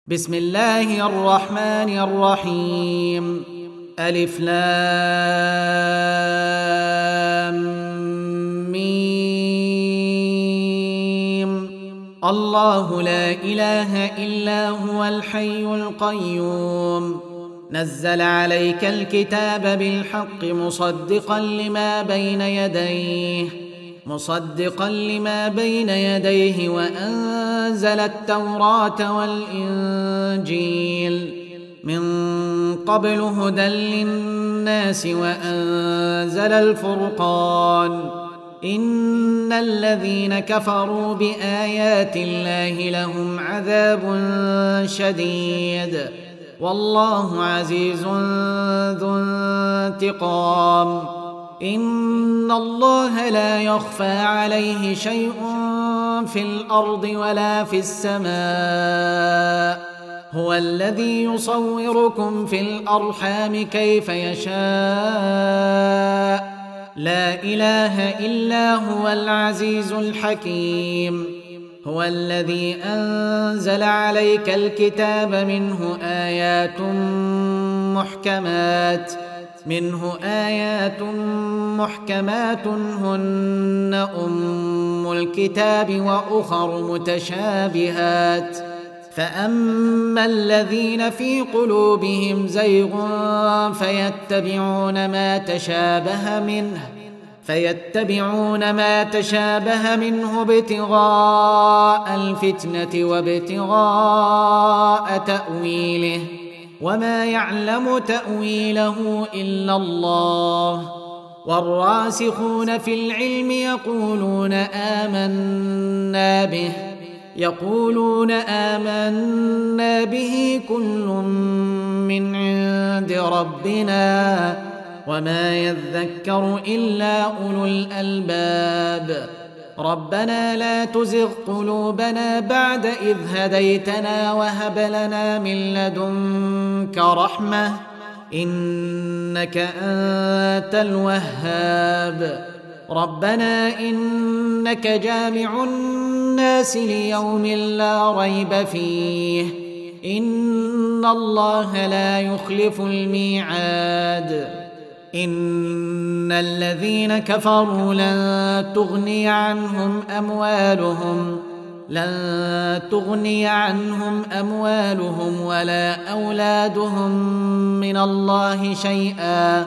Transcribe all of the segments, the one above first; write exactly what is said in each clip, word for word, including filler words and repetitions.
بسم الله الرحمن الرحيم. ألف لام ميم. الله لا إله إلا هو الحي القيوم. نزل عليك الكتاب بالحق مصدقا لما بين يديه مصدقا لما بين يديه وأنزل التوراة والإنجيل من قبل هدى للناس وأنزل الفرقان. إن الذين كفروا بآيات الله لهم عذاب شديد والله عزيز ذو انتقام. إن الله لا يخفى عليه شيء في الأرض ولا في السماء. هو الذي يصوركم في الأرحام كيف يشاء. لا إله إلا هو العزيز الحكيم. هو الذي أنزل عليك الكتاب منه آيات محكمات منه آيات محكمات هن أم الكتاب وأخر متشابهات. فأما الذين في قلوبهم زيغ فيتبعون ما تشابه منه فيتبعون ما تشابه منه ابتغاء الفتنة وابتغاء تأويله وما يعلم تأويله إلا الله. والراسخون في العلم يقولون آمنا به يقولون آمنا به كل من عند ربنا وما يذكر إلا أولو الألباب. ربنا لا تزغ قلوبنا بعد إذ هديتنا وهب لنا من لدنك رحمة إنك أنت الوهاب. ربنا إنك جامع الناس ليوم لا ريب فيه إن الله لا يخلف الميعاد. إن الذين كفروا لن تغني عنهم أموالهم لن تغني عنهم أموالهم ولا أولادهم من الله شيئا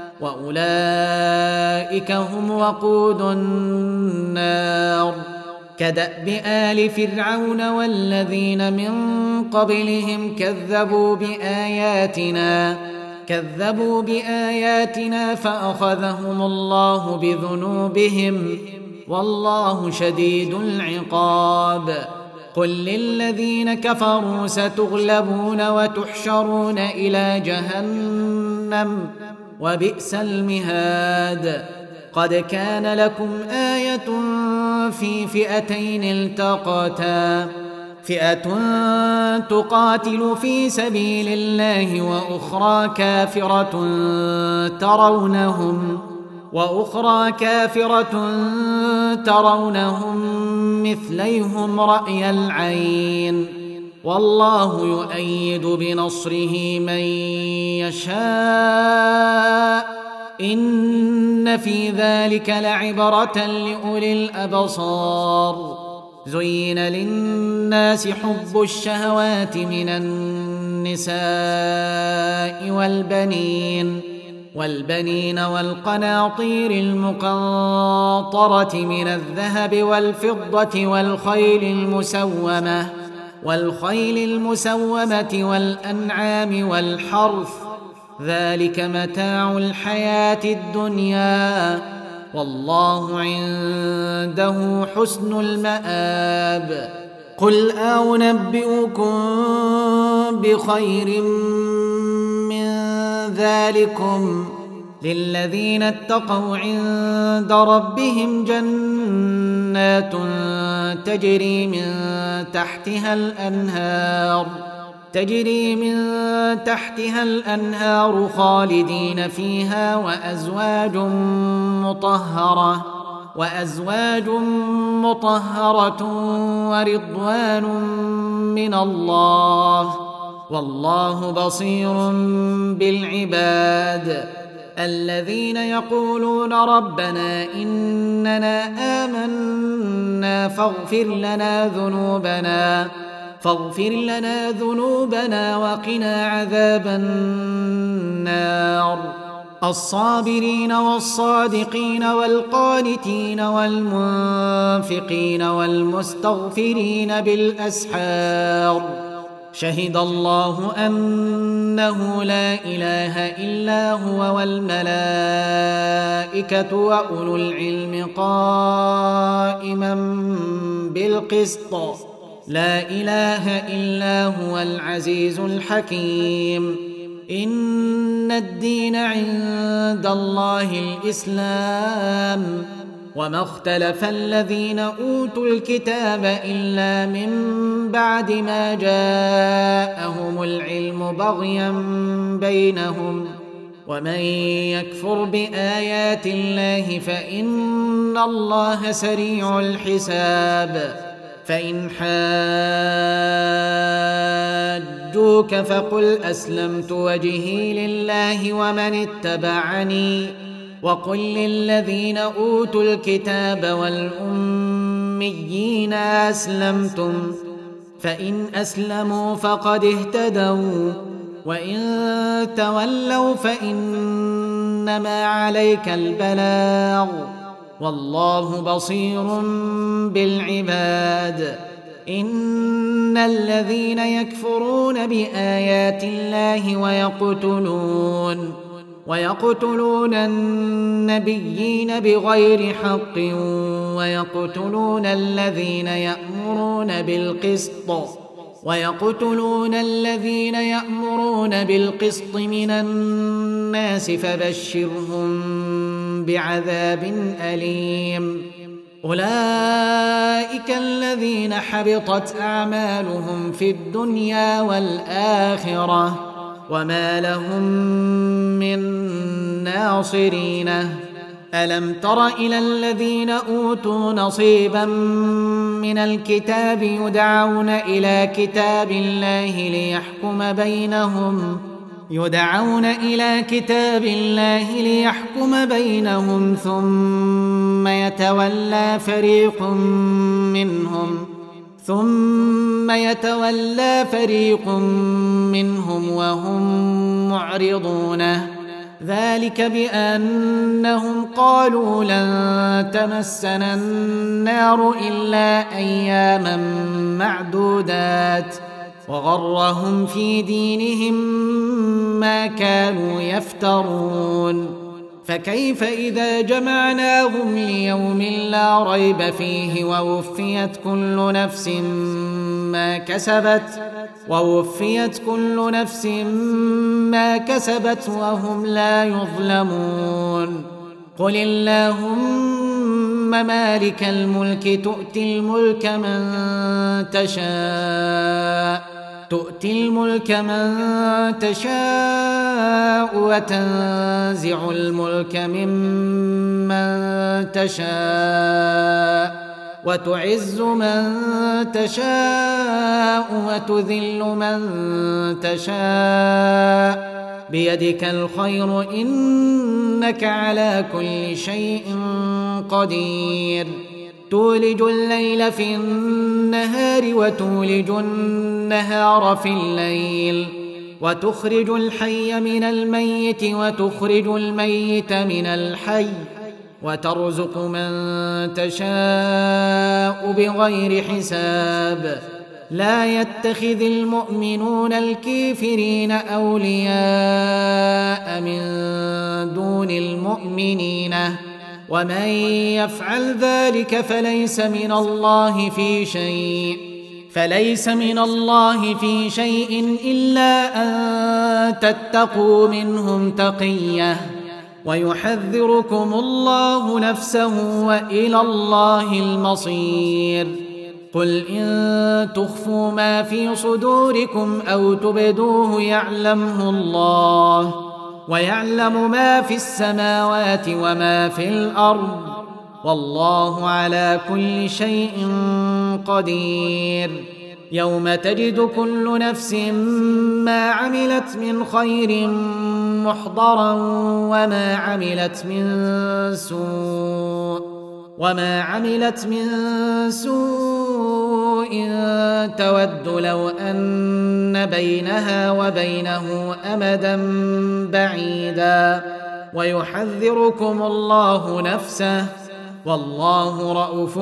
وأولئك هم وقود النار. كدأب آل فرعون والذين من قبلهم كذبوا بآياتنا كذبوا بآياتنا فأخذهم الله بذنوبهم والله شديد العقاب. قل للذين كفروا ستغلبون وتحشرون إلى جهنم وبئس المهاد. قد كان لكم آية في فئتين التقتا فئة تقاتل في سبيل الله وأخرى كافرة ترونهم وأخرى كافرة ترونهم مثليهم رأي العين والله يؤيد بنصره من يشاء. إن في ذلك لعبرة لأولي الأبصار. زين للناس حب الشهوات من النساء والبنين والبنين والقناطير المقنطرة من الذهب والفضة والخيل المسومة والخيل المسومة والأنعام والحرث ذلك متاع الحياة الدنيا والله عنده حسن المآب. قل أنبئكم بخير من ذلكم للذين اتقوا عند ربهم جنات تجري من تحتها الأنهار تجري من تحتها الأنهار خالدين فيها وأزواج مطهرة وأزواج مطهرة ورضوان من الله والله بصير بالعباد. الذين يقولون ربنا إننا آمنا فاغفر لنا ذنوبنا فاغفر لنا ذنوبنا وقنا عذاب النار. الصابرين والصادقين والقانتين والمنفقين والمستغفرين بالأسحار. شهد الله أنه لا إله إلا هو والملائكة وأولو العلم قائما بالقسط لا إله إلا هو العزيز الحكيم. إن الدين عند الله الإسلام وما اختلف الذين أوتوا الكتاب إلا من بعد ما جاءهم العلم بغيا بينهم ومن يكفر بآيات الله فإن الله سريع الحساب. فإن حاجوك فقل أسلمت وجهي لله ومن اتبعني وقل للذين أوتوا الكتاب والأميين أسلمتم فإن أسلموا فقد اهتدوا وإن تولوا فإنما عليك البلاغ والله بصير بالعباد. إن الذين يكفرون بآيات الله ويقتلون ويقتلون النبيين بغير حق ويقتلون الذين يأمرون بالقسط ويقتلون الذين يأمرون بالقسط من الناس فبشرهم بعذاب أليم. أولئك الذين حبطت أعمالهم في الدنيا والآخرة وما لهم من ناصرين. ألم تر إلى الذين أوتوا نصيبا من الكتاب يدعون إلى كتاب الله ليحكم بينهم يدعون إلى كتاب الله ليحكم بينهم ثم يتولى فريق منهم ثم يتولى فريق منهم وهم معرضون. ذلك بأنهم قالوا لن تمسنا النار إلا أياما معدودات وغرهم في دينهم ما كانوا يفترون. فكيف إذا جمعناهم ليوم لا ريب فيه ووفيت كل نفس ما كسبت ووفيت كل نفس ما كسبت وهم لا يظلمون. قل اللهم مالك الملك تؤتي الملك من تشاء تؤتي الملك من تشاء وتنزع الملك ممن تشاء وتعز من تشاء وتذل من تشاء بيدك الخير إنك على كل شيء قدير. تولج الليل في النهار وتولج النهار في الليل وتخرج الحي من الميت وتخرج الميت من الحي وترزق من تشاء بغير حساب. لا يتخذ المؤمنون الكافرين أولياء من دون المؤمنين ومن يفعل ذلك فليس من الله في شيء فليس من الله في شيء إلا أن تتقوا منهم تقية ويحذركم الله نفسه وإلى الله المصير. قل إن تخفوا ما في صدوركم أو تبدوه يعلمه الله ويعلم ما في السماوات وما في الأرض والله على كل شيء قدير. يوم تجد كل نفس ما عملت من خير محضرا وما عملت من سوء وما عملت من سوء تود لو أن بينها وبينه أمدا بعيدا ويحذركم الله نفسه والله رءوف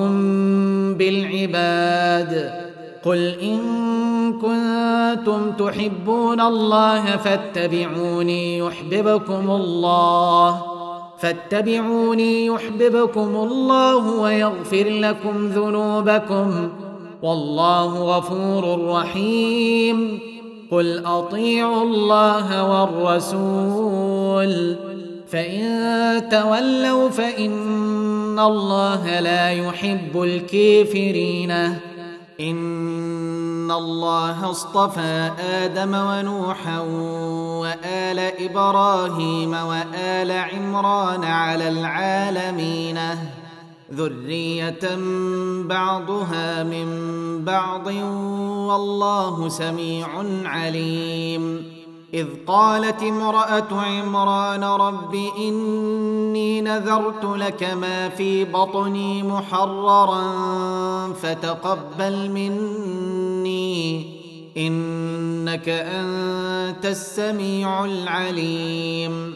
بالعباد. قل إن كنتم تحبون الله فاتبعوني يحببكم الله فاتبعوني يحببكم الله ويغفر لكم ذنوبكم والله غفور رحيم. قل أطيعوا الله والرسول فإن تولوا فإن الله لا يحب الكافرين. إن الله اصطفى آدم ونوحا وآل إبراهيم وآل عمران على العالمين ذرية بعضها من بعض والله سميع عليم. إذ قالت امرأة عمران رب إني نذرت لك ما في بطني محررا فتقبل مني إنك أنت السميع العليم.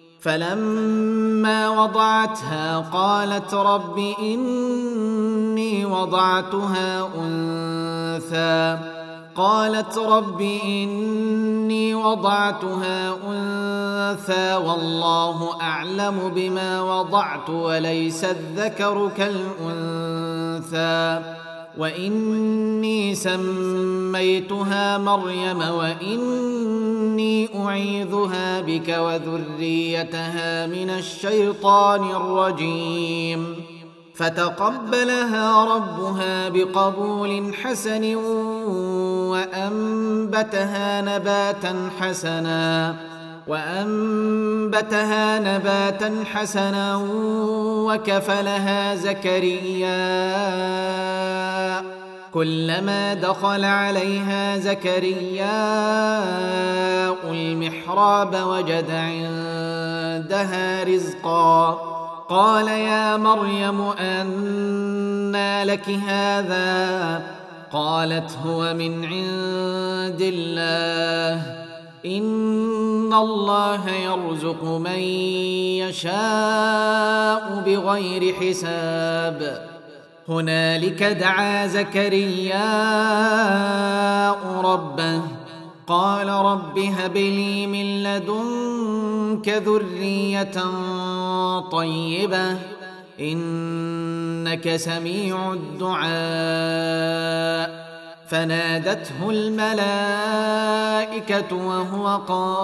فلما وضعتها قالت رب إني وضعتها أنثى قالت رب إني وضعتها أنثى والله أعلم بما وضعت وليس الذكر كالأنثى وإني سميتها مريم وإني أعيذها بك وذريتها من الشيطان الرجيم. فتقبلها ربها بقبول حسن وأنبتها نباتا حسنا وأنبتها نباتا حسنا وكفلها زكريا كلما دخل عليها زكريا المحراب وجد عندها رزقا قال يا مريم أنى لك هذا قالت هو من عند الله إن الله يرزق من يشاء بغير حساب. هنالك دعا زكرياء ربه قال رب هب لي من لدنك ذرية طيبة إنك سميع الدعاء. فنادته الملائكة وهو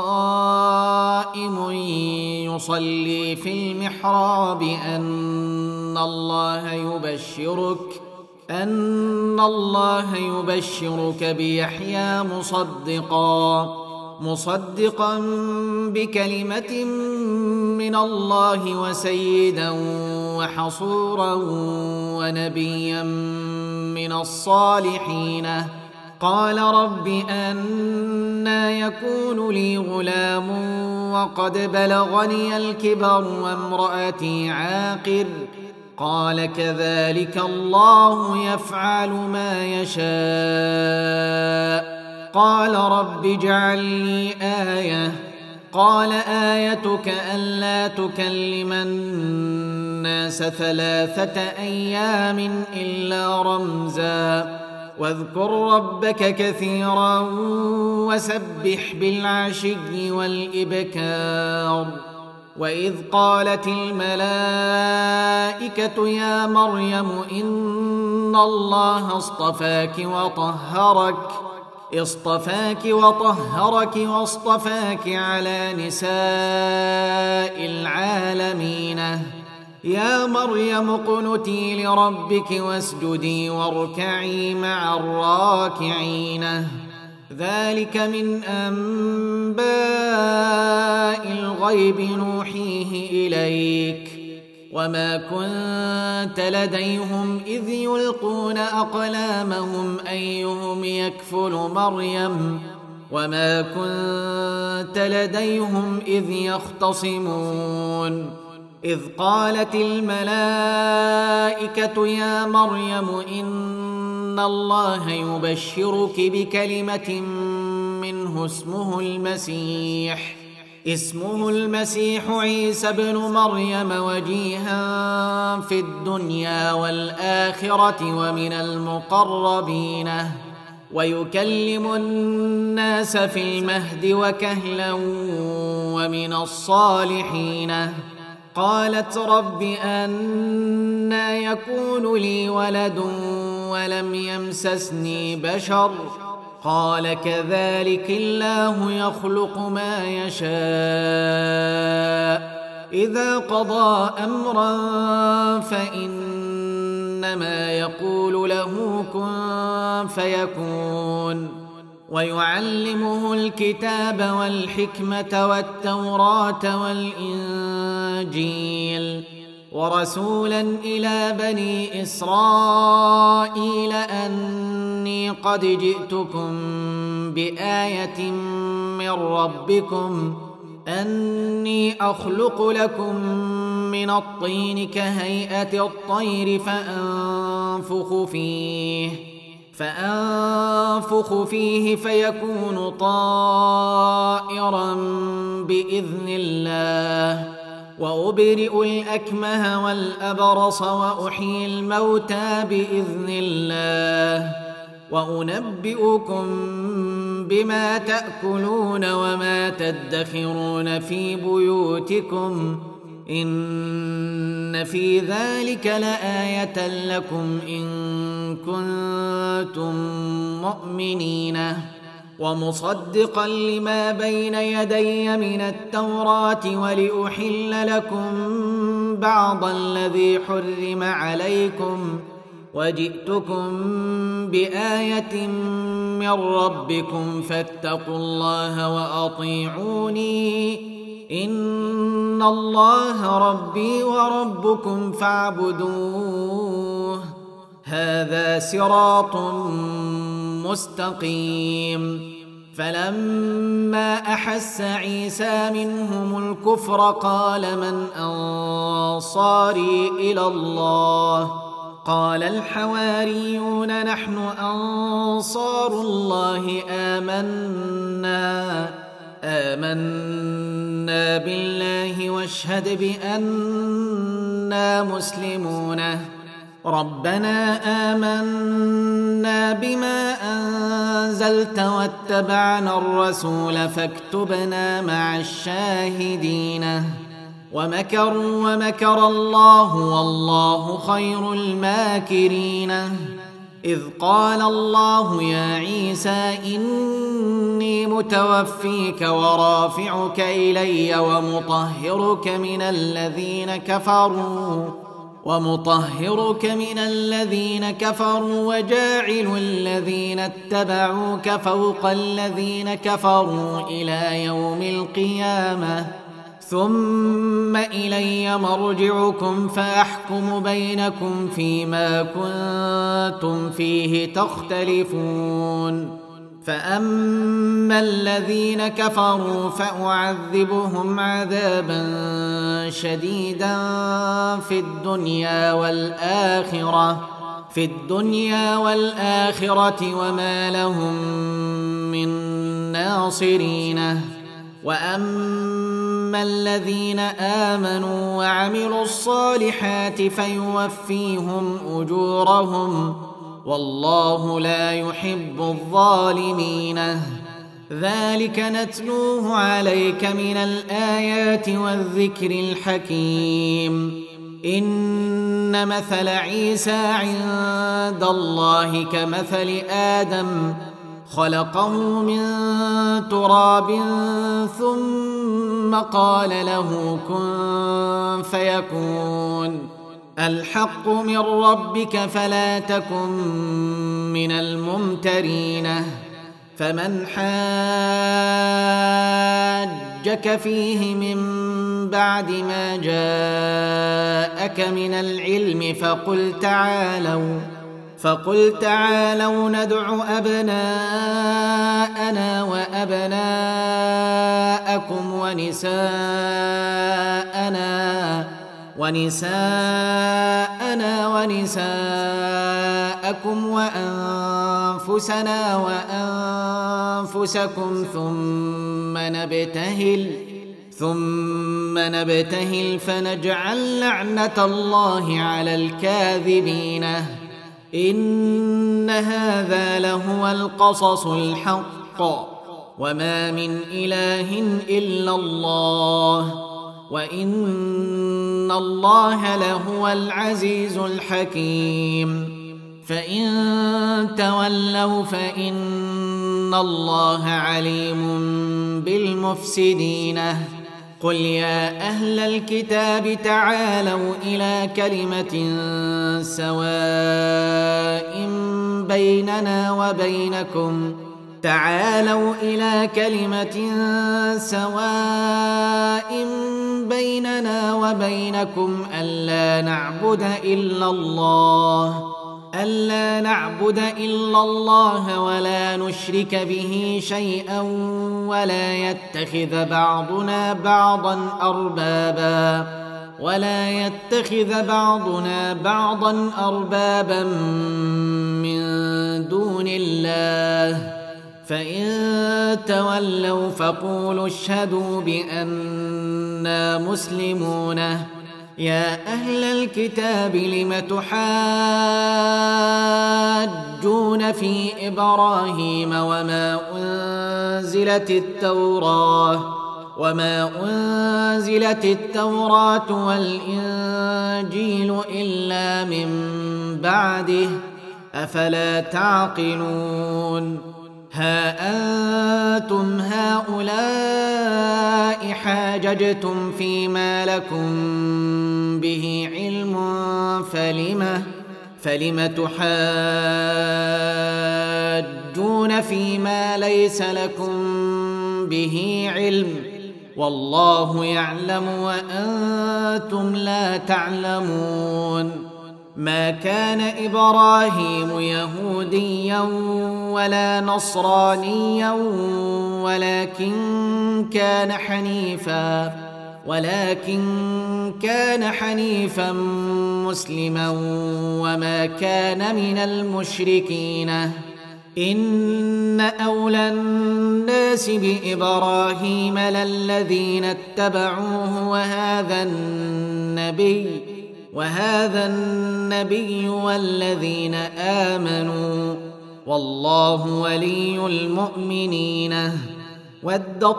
قائم يصلي في المحراب أن الله يبشرك أن الله يبشرك بيحيى مصدقا مصدقا بكلمة من الله وسيدا وحصورا ونبيا من الصالحين. قال رب أنى يكون لي غلام وقد بلغني الكبر وامرأتي عاقر قال كذلك الله يفعل ما يشاء. قال رب اجعل لي آية قال آيتك ألا تكلم الناس ثلاثة أيام إلا رمزا واذكر ربك كثيرا وسبح بالعشي والإبكار. وإذ قالت الملائكة يا مريم إن الله اصطفاك وطهرك اصطفاك وطهرك واصطفاك على نساء العالمين. يا مريم اقنتي لربك واسجدي واركعي مع الراكعين. ذلك من أنباء الغيب نوحيه إليك وما كنت لديهم إذ يلقون أقلامهم أيهم يكفل مريم وما كنت لديهم إذ يختصمون إذ قالت الملائكة يا مريم إن الله يبشرك بكلمة منه اسمه المسيح اسمه المسيح عيسى ابن مريم وجيها في الدنيا والآخرة ومن المقربين ويكلم الناس في المهد وكهلا ومن الصالحين قالت رب أنى يكون لي ولد ولم يمسسني بشر قال كذلك الله يخلق ما يشاء إذا قضى أمرا فإنما يقول له كن فيكون ويعلمه الكتاب والحكمة والتوراة والإنجيل ورسولا إلى بني إسرائيل أني قد جئتكم بآية من ربكم أني أخلق لكم من الطين كهيئة الطير فأنفخ فيه فأنفخ فيه فيكون طائرا بإذن الله وأبرئ الأكمه والأبرص وأحيي الموتى بإذن الله وأنبئكم بما تأكلون وما تدخرون في بيوتكم إن في ذلك لآية لكم إن كنتم مؤمنين ومصدقا لما بين يدي من التوراة ولأحل لكم بعض الذي حرم عليكم وجئتكم بآية من ربكم فاتقوا الله وأطيعوني إن الله ربي وربكم فاعبدوه هذا صراط مستقيم فلما أحس عيسى منهم الكفر قال من أنصاري إلى الله قال الحواريون نحن أنصار الله آمنا آمنا بالله واشهد بأننا مسلمون ربنا آمنا بما أنزلت واتبعنا الرسول فاكتبنا مع الشاهدين ومكروا ومكر الله والله خير الماكرين إذ قال الله يا عيسى إني متوفيك ورافعك إلي ومطهرك من الذين كفروا ومطهرك من الذين كفروا وجاعل الذين اتبعوك فوق الذين كفروا إلى يوم القيامة ثم إلي مرجعكم فأحكم بينكم فيما كنتم فيه تختلفون فأما الذين كفروا فأعذبهم عذابا شديدا في الدنيا والآخرة في الدنيا والآخرة وما لهم من ناصرين وأما الذين آمنوا وعملوا الصالحات فيوفيهم أجورهم والله لا يحب الظالمين ذلك نتلوه عليك من الآيات والذكر الحكيم إن مثل عيسى عند الله كمثل آدم خلقه من تراب ثم قال له كن فيكون الحق من ربك فلا تكن من الممترين فمن حاد حاجك فيه من بعد ما جاءك من العلم فقل تعالوا فقل تعالوا ندع أبناءنا وأبناءكم ونساءنا ونساءنا ونساءكم وأنفسنا وأنفسكم ثم نبتهل ثم نبتهل فنجعل لعنة الله على الكاذبين إن هذا لهو القصص الحق وما من إله إلا الله وإن الله لهو العزيز الحكيم فإن تولوا فإن الله عليم بالمفسدين قل يا أهل الكتاب تعالوا إلى كلمة سواء بيننا وبينكم تعالوا إلى كلمة سواء بيننا وبينكم ألا نعبد إلا الله ألا نعبد إلا الله ولا نشرك به شيئا ولا يتخذ بعضنا بعضا أربابا ولا يتخذ بعضنا بعضا أربابا من دون الله فإن تولوا فقولوا اشهدوا بأننا مسلمون يا أهل الكتاب لم تحاجون في إبراهيم وما أنزلت التوراة وما أنزلت التوراة والإنجيل إلا من بعده أفلا تعقلون ها أنتم هؤلاء حاججتم فيما لكم به علم فلم فلم تحاجون فيما ليس لكم به علم والله يعلم وأنتم لا تعلمون ما كان إبراهيم يهوديا ولا نصرانيا ولكن كان حنيفا ولكن كان حنيفا مسلما وما كان من المشركين إن أولى الناس بإبراهيم للذين اتبعوه وهذا النبي وهذا النبي والذين آمنوا والله ولي المؤمنين ودت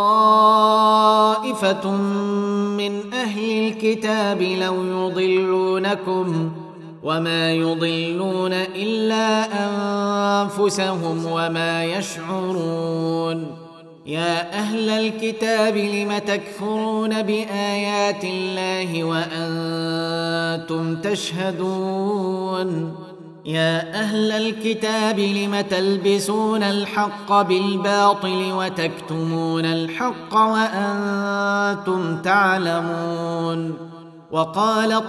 طائفة من أهل الكتاب لو يضلونكم وما يضلون إلا أنفسهم وما يشعرون يا أهل الكتاب لم تكفرون بآيات الله وأنتم تشهدون يا أهل الكتاب لم تلبسون الحق بالباطل وتكتمون الحق وأنتم تعلمون وقالت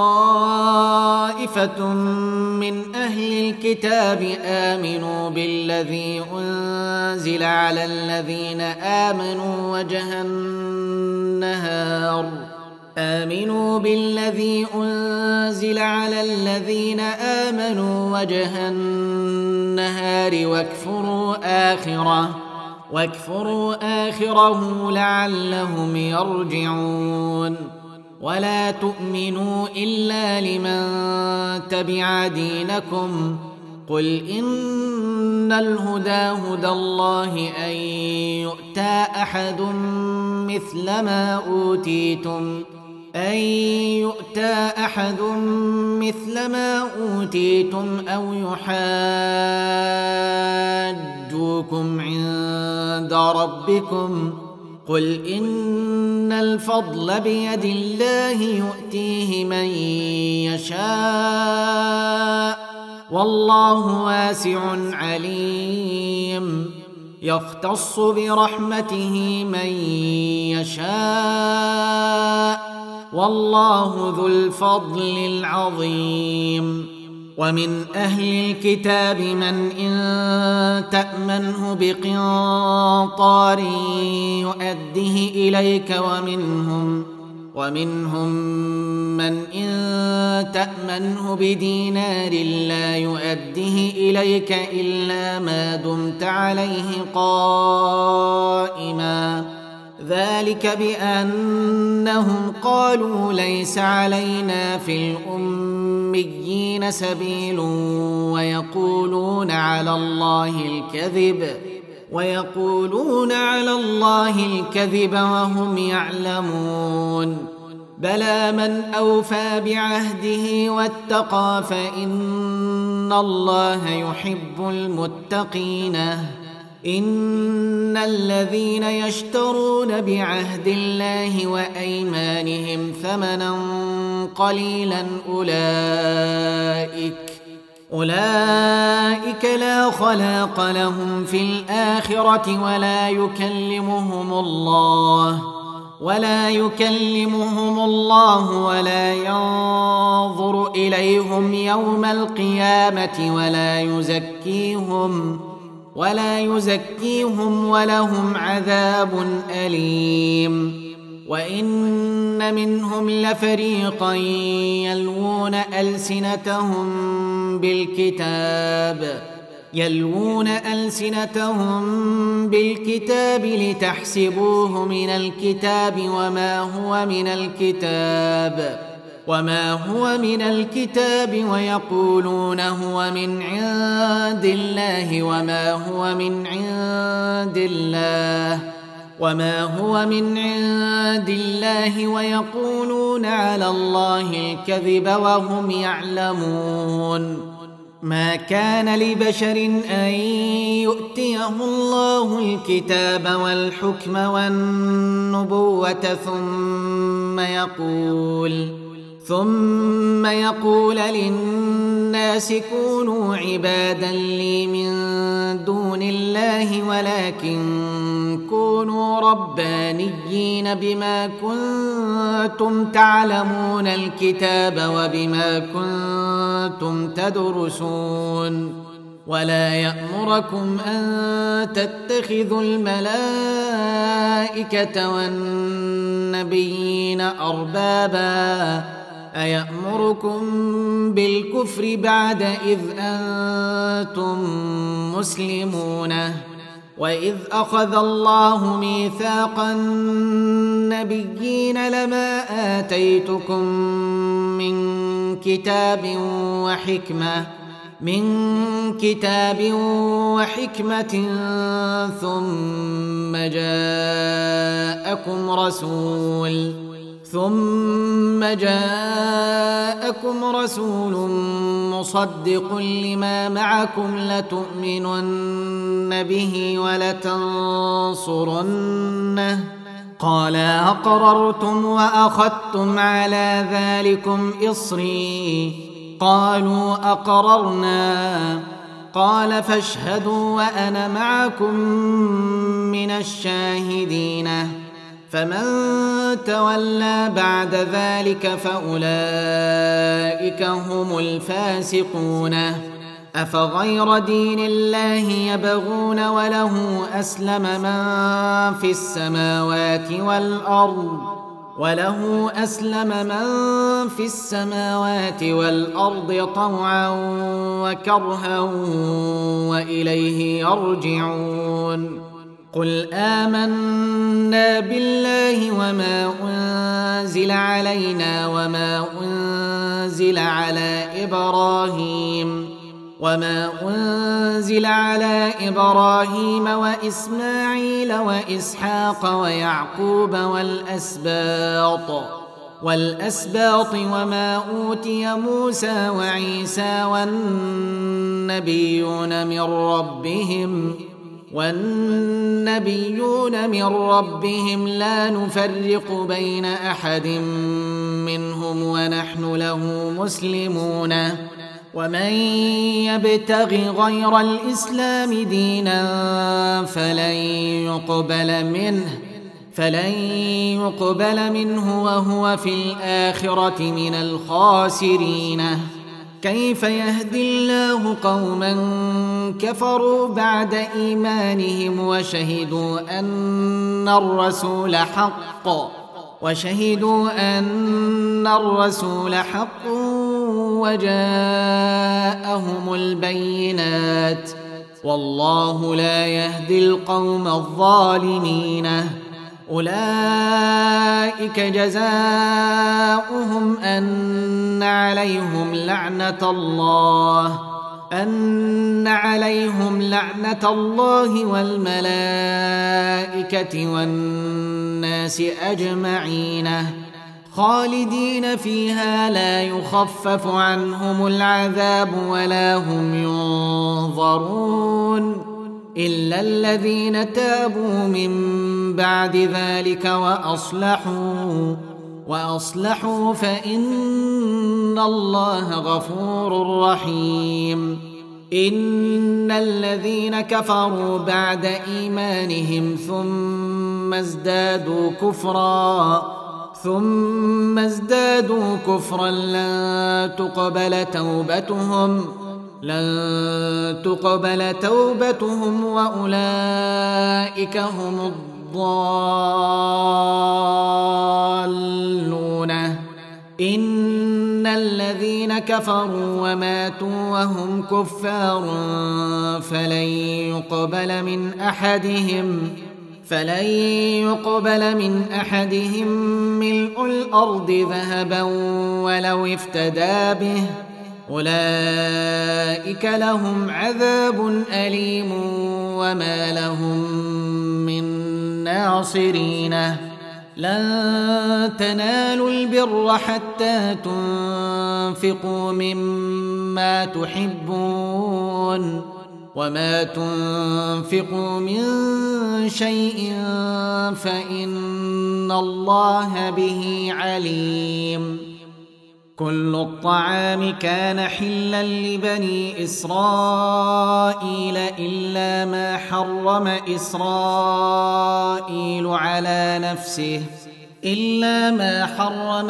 طائفة من أهل الكتاب آمنوا بالذي أنزل على الذين آمنوا وجه النهار آمنوا بالذي أنزل على الذين آمنوا وجه النهار واكفروا آخره واكفروا آخره لعلهم يرجعون ولا تؤمنوا إلا لمن تبع دينكم قل إن الهدى هدى الله أن يؤتى أحد مثل ما أوتيتم أن يؤتى أحد مثل ما أوتيتم أو يحاجوكم عند ربكم قل إن الفضل بيد الله يؤتيه من يشاء والله واسع عليم يختص برحمته من يشاء والله ذو الفضل العظيم. ومن أهل الكتاب من إن تأمنه بقنطار يؤده إليك ومنهم ومنهم من إن تأمنه بدينار لا يؤده إليك إلا ما دمت عليه قائما ذلك بأنهم قالوا ليس علينا في الأميين سبيل ويقولون على الله الكذب ويقولون على الله الكذب وهم يعلمون. بلى من أوفى بعهده واتقى فإن الله يحب المتقين. إن الذين يشترون بعهد الله وأيمانهم ثمنا قليلا أولئك أولئك لا خلاق لهم في الآخرة ولا يكلمهم الله ولا يكلمهم الله ولا ينظر إليهم يوم القيامة ولا يزكيهم ولا يزكيهم ولهم عذاب أليم. وإن منهم لفريقا يلوون ألسنتهم بالكتاب يلوون ألسنتهم بالكتاب لتحسبوه من الكتاب وما هو من الكتاب وما هو من الكتاب ويقولون هو من عند الله وما هو من عند الله وما هو من عند الله ويقولون على الله الكذب وهم يعلمون. ما كان لبشر أن يؤتيه الله الكتاب والحكم والنبوة ثم يقول ثم يقول للناس كونوا عبادا لي من دون الله ولكن كونوا ربانيين بما كنتم تعلمون الكتاب وبما كنتم تدرسون. ولا يأمركم أن تتخذوا الملائكة والنبيين أربابا أيأمركم بالكفر بعد إذ أنتم مسلمون. وإذ أخذ الله ميثاق النبيين لما آتيتكم من كتاب وحكمة من كتاب وحكمة ثم جاءكم رسول ثم جاءكم رسول مصدق لما معكم لتؤمنن به ولتنصرنه قال أقررتم وأخذتم على ذلكم إصري قالوا أقررنا قال فاشهدوا وأنا معكم من الشاهدين. فمن تولى بعد ذلك فأولئك هم الفاسقون. أفغير دين الله يبغون وله أسلم من في السماوات والأرض وله أسلم من في السماوات والأرض طوعا وكرها وإليه يرجعون. قل آمنا بالله وما أنزل علينا وما أنزل على إبراهيم وما أنزل على إبراهيم وإسماعيل وإسحاق ويعقوب والأسباط والأسباط وما أوتي موسى وعيسى والنبيون من ربهم والنبيون من ربهم لا نفرق بين أحد منهم ونحن له مسلمون. ومن يبتغ غير الإسلام دينا فلن يقبل منه فلن يقبل منه وهو في الآخرة من الخاسرين. كيف يهدي الله قوما كفروا بعد إيمانهم وشهدوا أن الرسول حق وشهدوا أن الرسول حق وجاءهم البينات والله لا يهدي القوم الظالمين. أولئك جزاؤهم أن عليهم لعنة الله أن عليهم لعنة الله والملائكة والناس أجمعين خالدين فيها لا يخفف عنهم العذاب ولا هم ينظرون إلا الذين تابوا من بعد ذلك وأصلحوا وأصلحوا فإن الله غفور رحيم. إن الذين كفروا بعد إيمانهم ثم ازدادوا كفرا ثم ازدادوا كفرا لن تقبل توبتهم لن تقبل توبتهم وأولئك هم الضالون. إن الذين كفروا وماتوا وهم كفار فلن يقبل من أحدهم فلن يقبل من أحدهم ملء الأرض ذهبا ولو افتدى به أولئك لهم عذاب أليم وما لهم من ناصرين. لن تنالوا البر حتى تنفقوا مما تحبون وما تنفقوا من شيء فإن الله به عليم. كل الطعام كان حلا لبني إسرائيل إلا ما حرم إسرائيل على نفسه إلا ما حرم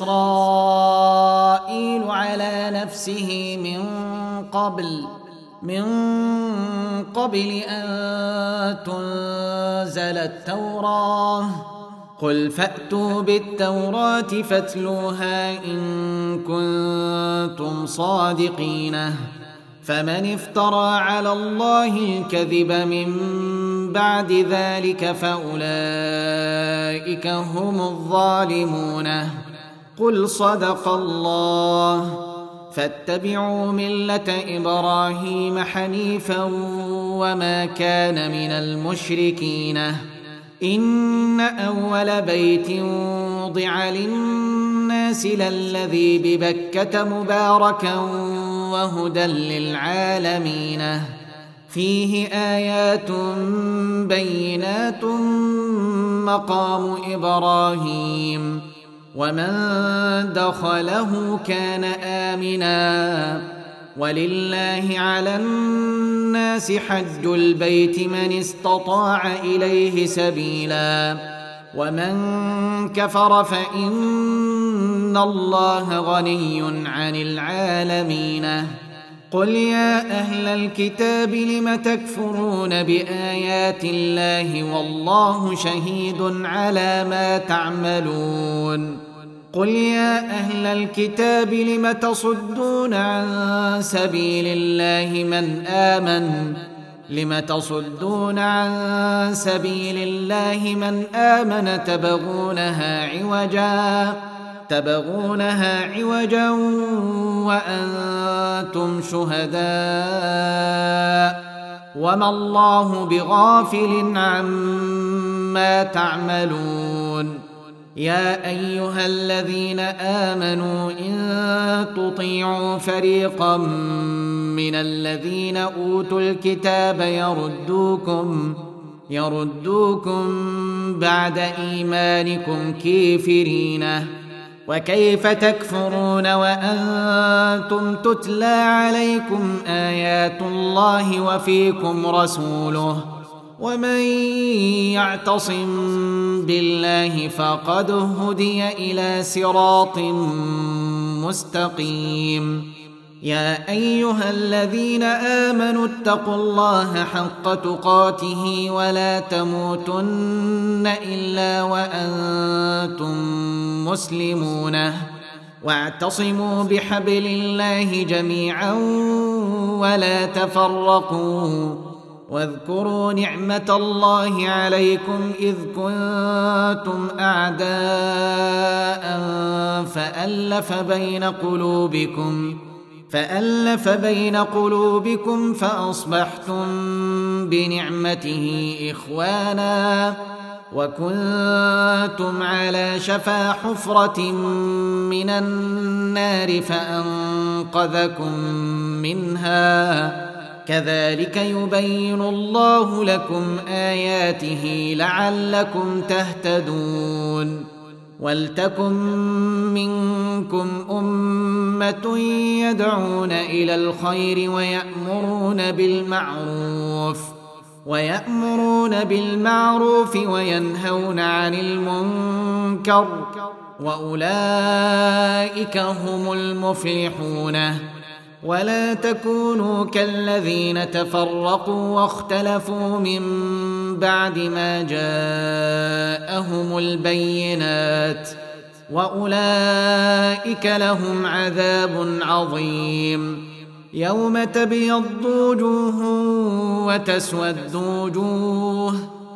إسرائيل على نفسه من قبل من قبل أن تنزل التوراة. قل فأتوا بالتوراة فاتلوها إن كنتم صادقين. فمن افترى على الله الكذب من بعد ذلك فأولئك هم الظالمون. قل صدق الله فاتبعوا ملة إبراهيم حنيفا وما كان من المشركين. إن أول بيت وضع للناس للذي ببكة مباركا وهدى للعالمين فيه آيات بينات مقام إبراهيم ومن دخله كان آمنا ولله على الناس حج البيت من استطاع إليه سبيلا ومن كفر فإن الله غني عن العالمين. قل يا أهل الكتاب لم تكفرون بآيات الله والله شهيد على ما تعملون. قل يا أهل الكتاب لم تصدون عن سبيل الله من آمن لم تصدون عن سبيل الله من آمن تبغونها عوجا تبغونها عوجا وأنتم شهداء وما الله بغافل عما تعملون. يا أيها الذين آمنوا إن تطيعوا فريقا من الذين أوتوا الكتاب يردوكم يردوكم بعد إيمانكم كافرين وكيف تكفرون وأنتم تتلى عليكم آيات الله وفيكم رسوله ومن يعتصم بالله فقد هدي إلى صراط مستقيم. يا أيها الذين آمنوا اتقوا الله حق تقاته ولا تموتن إلا وأنتم مسلمون واعتصموا بحبل الله جميعا ولا تفرقوا واذكروا نعمة الله عليكم إذ كنتم أعداء فألف بين قلوبكم فألف بين قلوبكم فأصبحتم بنعمته إخوانا وكنتم على شفا حفرة من النار فأنقذكم منها كذلك يبين الله لكم آياته لعلكم تهتدون. ولتكن منكم أمة يدعون إلى الخير ويأمرون بالمعروف ويأمرون بالمعروف وينهون عن المنكر وأولئك هم المفلحون. ولا تكونوا كالذين تفرقوا واختلفوا من بعد ما جاءهم البينات وأولئك لهم عذاب عظيم. يوم تبيض وجوه وتسود وجوه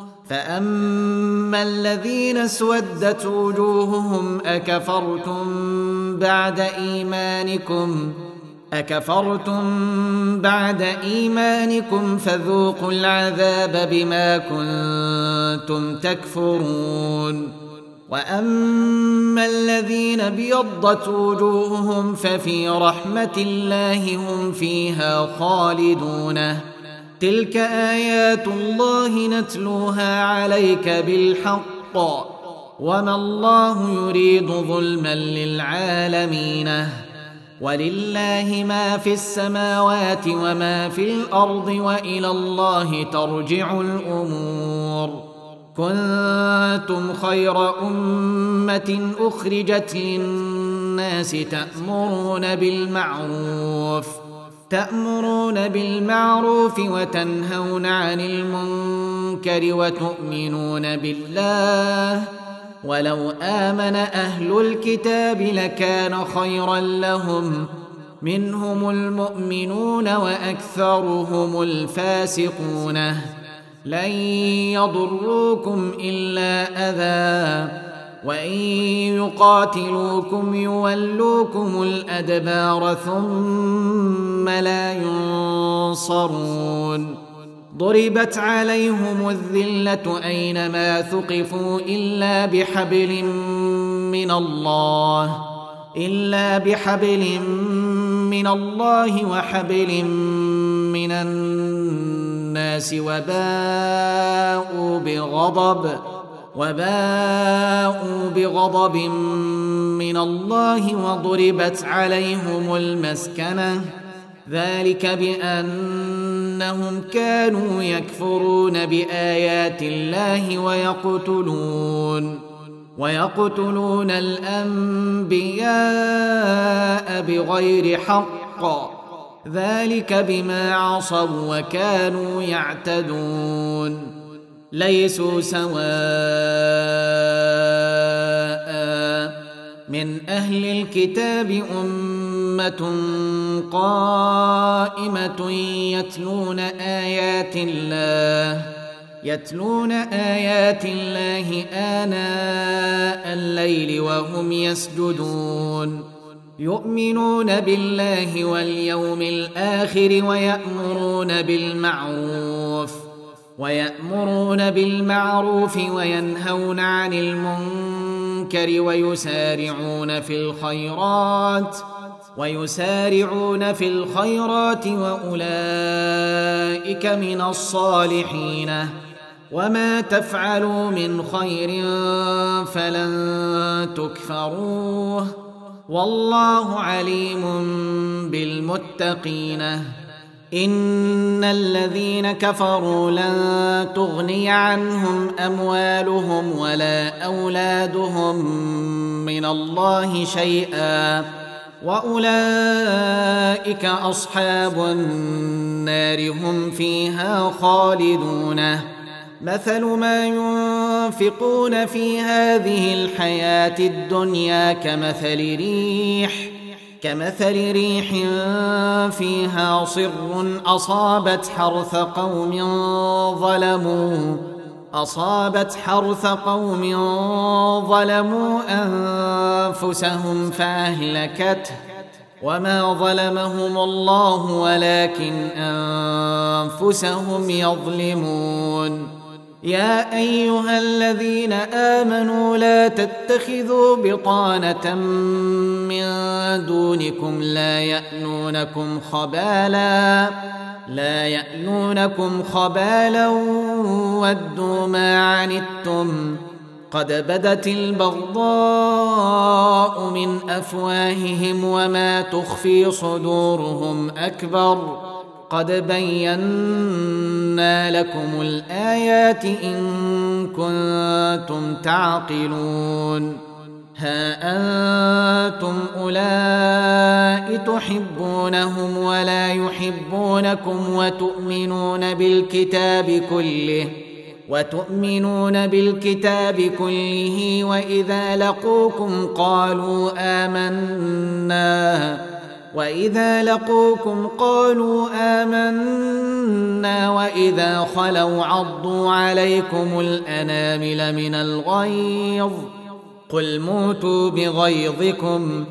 فأما الذين اسودت وجوههم أكفرتم بعد إيمانكم أكفرتم بعد إيمانكم فذوقوا العذاب بما كنتم تكفرون. وأما الذين ابيضت وجوههم ففي رحمة الله هم فيها خالدون. تلك آيات الله نتلوها عليك بالحق وما الله يريد ظلما للعالمين. ولله ما في السماوات وما في الأرض وإلى الله ترجع الأمور. كنتم خير أمة أخرجت للناس تأمرون بالمعروف تأمرون بالمعروف وتنهون عن المنكر وتؤمنون بالله ولو آمن أهل الكتاب لكان خيرا لهم منهم المؤمنون وأكثرهم الفاسقون. لن يضروكم إلا أذى وإن يقاتلوكم يولوكم الأدبار ثم لا ينصرون. ضربت عليهم الذلة أينما ثقفوا إلا بحبل من الله إلا بحبل من الله وحبل من الناس وباءوا بغضب وباءوا بغضب من الله وضربت عليهم المسكنة ذلك بأنهم كانوا يكفرون بآيات الله ويقتلون ويقتلون الأنبياء بغير حق ذلك بما عصوا وكانوا يعتدون. ليسوا سواء من أهل الكتاب أمة قائمة يتلون آيات الله يتلون آيات الله آناء الليل وهم يسجدون يؤمنون بالله واليوم الآخر ويأمرون بالمعروف ويأمرون بالمعروف وينهون عن المنكر ويسارعون في الخيرات ويسارعون في الخيرات وأولئك من الصالحين وما تفعلوا من خير فلن تكفروه والله عليم بالمتقين. إن الذين كفروا لن تغني عنهم أموالهم ولا أولادهم من الله شيئا وأولئك أصحاب النار هم فيها خالدون. مثل ما ينفقون في هذه الحياة الدنيا كمثل ريح كمثل ريح فيها صر أصابت حرث قوم ظلموا أصابت حرث قوم ظلموا أنفسهم فأهلكته وما ظلمهم الله ولكن أنفسهم يظلمون. يا أيها الذين آمنوا لا تتخذوا بطانة من دونكم لا يألونكم خبالا لا يألونكم خبالا ودوا ما عنتم قد بدت البغضاء من أفواههم وما تخفي صدورهم أكبر قد بينا لكم الآيات إن كنتم تعقلون. ها أنتم أولئك تحبونهم ولا يحبونكم وتؤمنون بالكتاب كله وتؤمنون بالكتاب كله وإذا لقوكم قالوا آمنا وإذا لقوكم قالوا آمنا وإذا خلوا عضوا عليكم الأنامل من الغيظ قل موتوا بغيظكم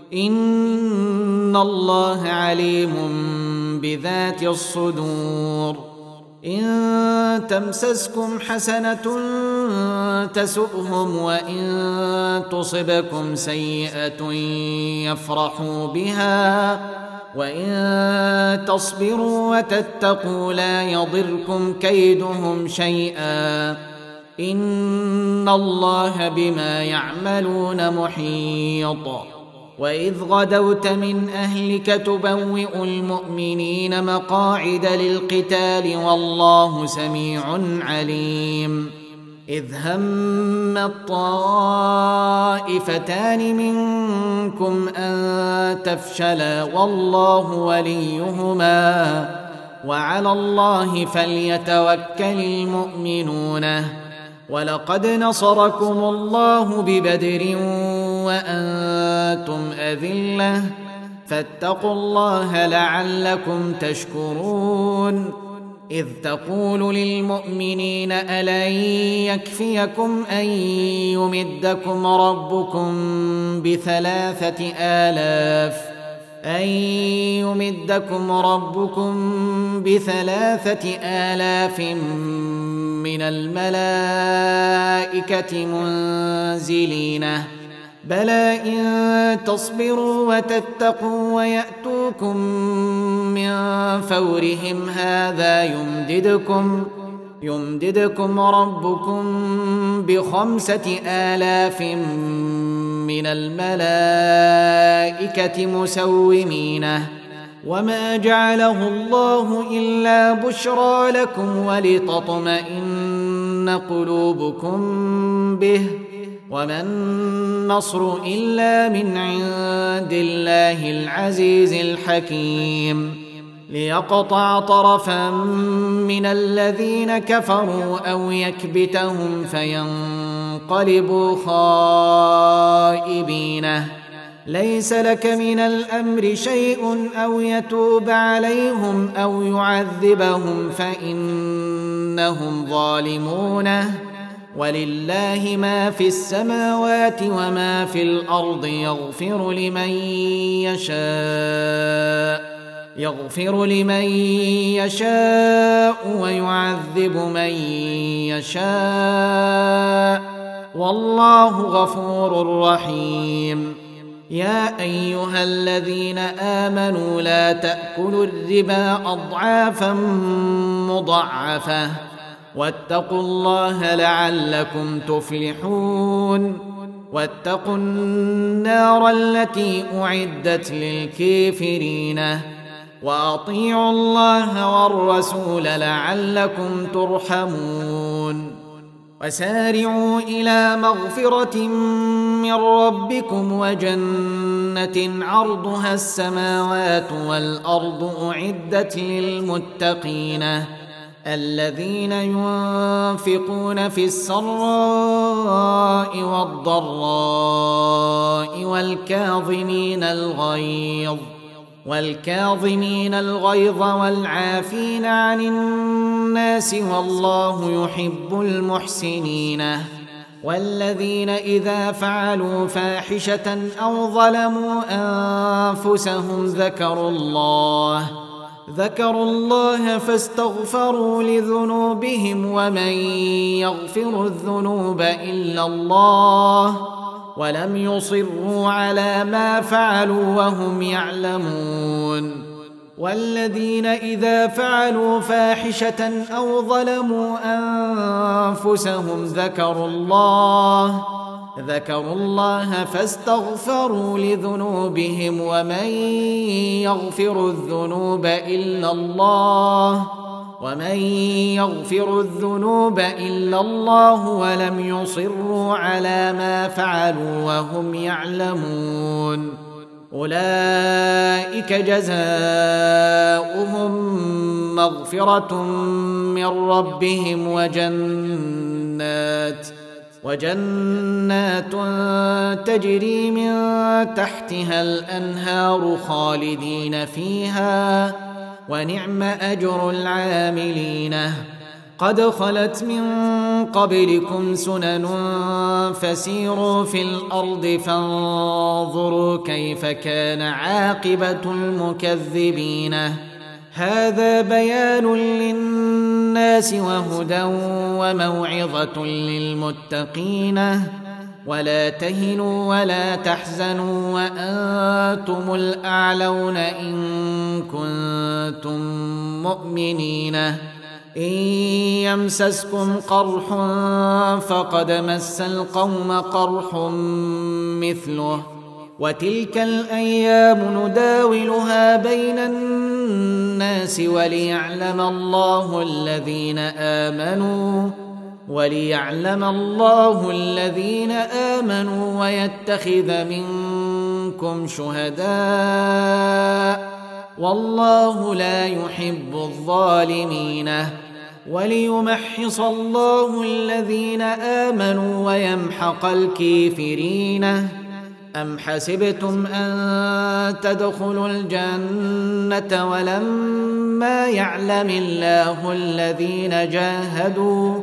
إن الله عليم بذات الصدور. إن تمسسكم حسنة تسؤهم وإن تصبكم سيئة يفرحوا بها وإن تصبروا وتتقوا لا يضركم كيدهم شيئا إن الله بما يعملون محيط. وإذ غدوت من أهلك تبوئ المؤمنين مقاعد للقتال والله سميع عليم. إذ هم الطائفتان منكم أن تفشلا والله وليهما وعلى الله فليتوكل المؤمنون. ولقد نصركم الله ببدر وأنتم أذلة فاتقوا الله لعلكم تشكرون. إذ تقول للمؤمنين ألن يكفيكم أن يمدكم ربكم بثلاثة آلاف أن يمدكم ربكم بثلاثة آلاف من الملائكة منزلين بلى إن تصبروا وتتقوا ويأتوكم من فورهم هذا يمددكم يمددكم ربكم بخمسة آلاف من الملائكة مسومين وما جعله الله إلا بشرى لكم ولتطمئن قلوبكم به وما النصر إلا من عند الله العزيز الحكيم. ليقطع طرفا من الذين كفروا أو يكبتهم فينقلبوا خائبين ليس لك من الأمر شيء أو يتوب عليهم أو يعذبهم فإنهم ظالمون ولله ما في السماوات وما في الأرض يغفر لمن يشاء يغفر لمن يشاء ويعذب من يشاء والله غفور رحيم. يا أيها الذين آمنوا لا تأكلوا الربا أضعافا مضاعفة واتقوا الله لعلكم تفلحون واتقوا النار التي أعدت للكافرين وأطيعوا الله والرسول لعلكم ترحمون وسارعوا إلى مغفرة من ربكم وجنة عرضها السماوات والأرض أعدت للمتقين الذين ينفقون في السراء والضراء والكاظمين الغيظ والكاظمين الغيظ والعافين عن الناس والله يحب المحسنين والذين إذا فعلوا فاحشة أو ظلموا أنفسهم ذكروا الله ذكروا الله فاستغفروا لذنوبهم ومن يغفر الذنوب إلا الله ولم يصروا على ما فعلوا وهم يعلمون والذين إذا فعلوا فاحشة أو ظلموا أنفسهم ذكروا الله ذكروا الله فاستغفروا لذنوبهم ومن يغفر الذنوب إلا الله ومن يغفر الذنوب إلا الله ولم يصروا على ما فعلوا وهم يعلمون أولئك جزاؤهم مغفرة من ربهم وجنات وجنات تجري من تحتها الأنهار خالدين فيها ونعم أجر العاملين قد خلت من قبلكم سنن فسيروا في الأرض فانظروا كيف كان عاقبة المكذبين هذا بيان للناس وهدى وموعظة للمتقين ولا تهنوا ولا تحزنوا وأنتم الأعلون إن كنتم مؤمنين إن يمسسكم قرح فقد مس القوم قرح مثله وتلك الأيام نداولها بين الناس وليعلم الله الذين آمنوا وليعلم الله الذين آمنوا ويتخذ منكم شهداء والله لا يحب الظالمين وليمحص الله الذين آمنوا ويمحق الكافرين أم حسبتم أن تدخلوا الجنة ولما يعلم الله الذين جاهدوا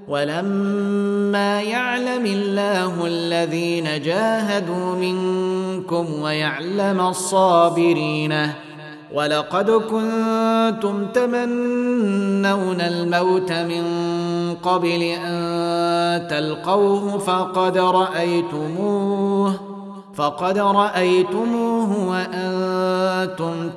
ولما يعلم الله الذين جاهدوا منكم ويعلم الصابرين ولقد كنتم تمنون الموت من قبل أن تلقوه فقد رأيتموه فقد رأيتموه وأنتم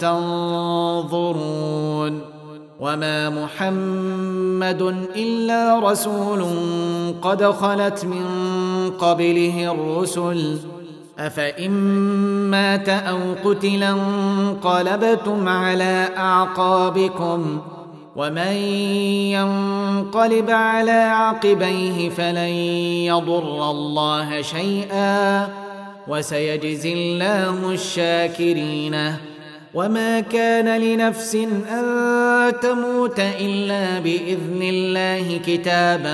تنظرون وما محمد إلا رسول قد خلت من قبله الرسل أفإن مات أو قتل انقلبتم على أعقابكم ومن ينقلب على عقبيه فلن يضر الله شيئا وسيجزي الله الشاكرين وما كان لنفس أن تموت إلا بإذن الله كتابا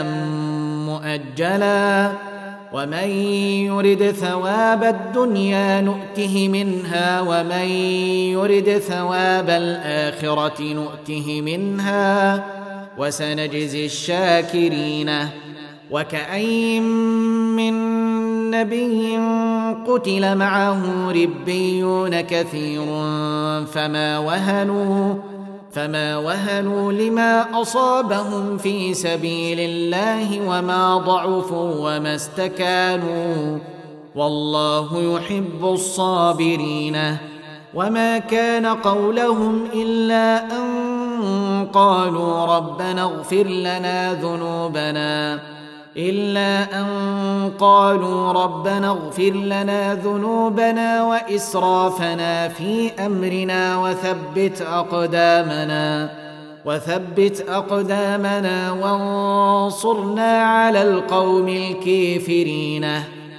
مؤجلا ومن يرد ثواب الدنيا نؤته منها ومن يرد ثواب الآخرة نؤته منها وسنجزي الشاكرين وكأين من نبي قتل معه ربيون كثير فما وهنوا فما وهنوا لما أصابهم في سبيل الله وما ضعفوا وما استكانوا والله يحب الصابرين وما كان قولهم إلا أن قالوا ربنا اغفر لنا ذنوبنا إلا أن قالوا ربنا اغفر لنا ذنوبنا وإسرافنا في أمرنا وثبت أقدامنا وثبت أقدامنا وانصرنا على القوم الكافرين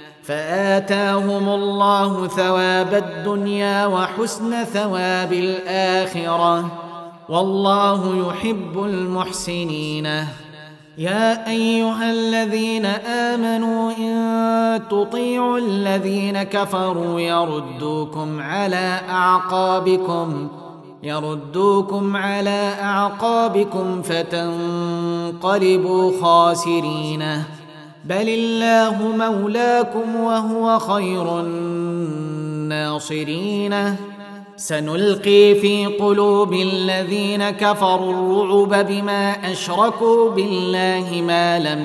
فآتاهم الله ثواب الدنيا وحسن ثواب الآخرة والله يحب المحسنين. يا أيها الذين آمنوا إن تطيعوا الذين كفروا يردوكم على أعقابكم يردوكم على أعقابكم فتنقلبوا خاسرين بل الله مولاكم وهو خير الناصرين. سنلقي في قلوب الذين كفروا الرعب بما أشركوا بالله ما لم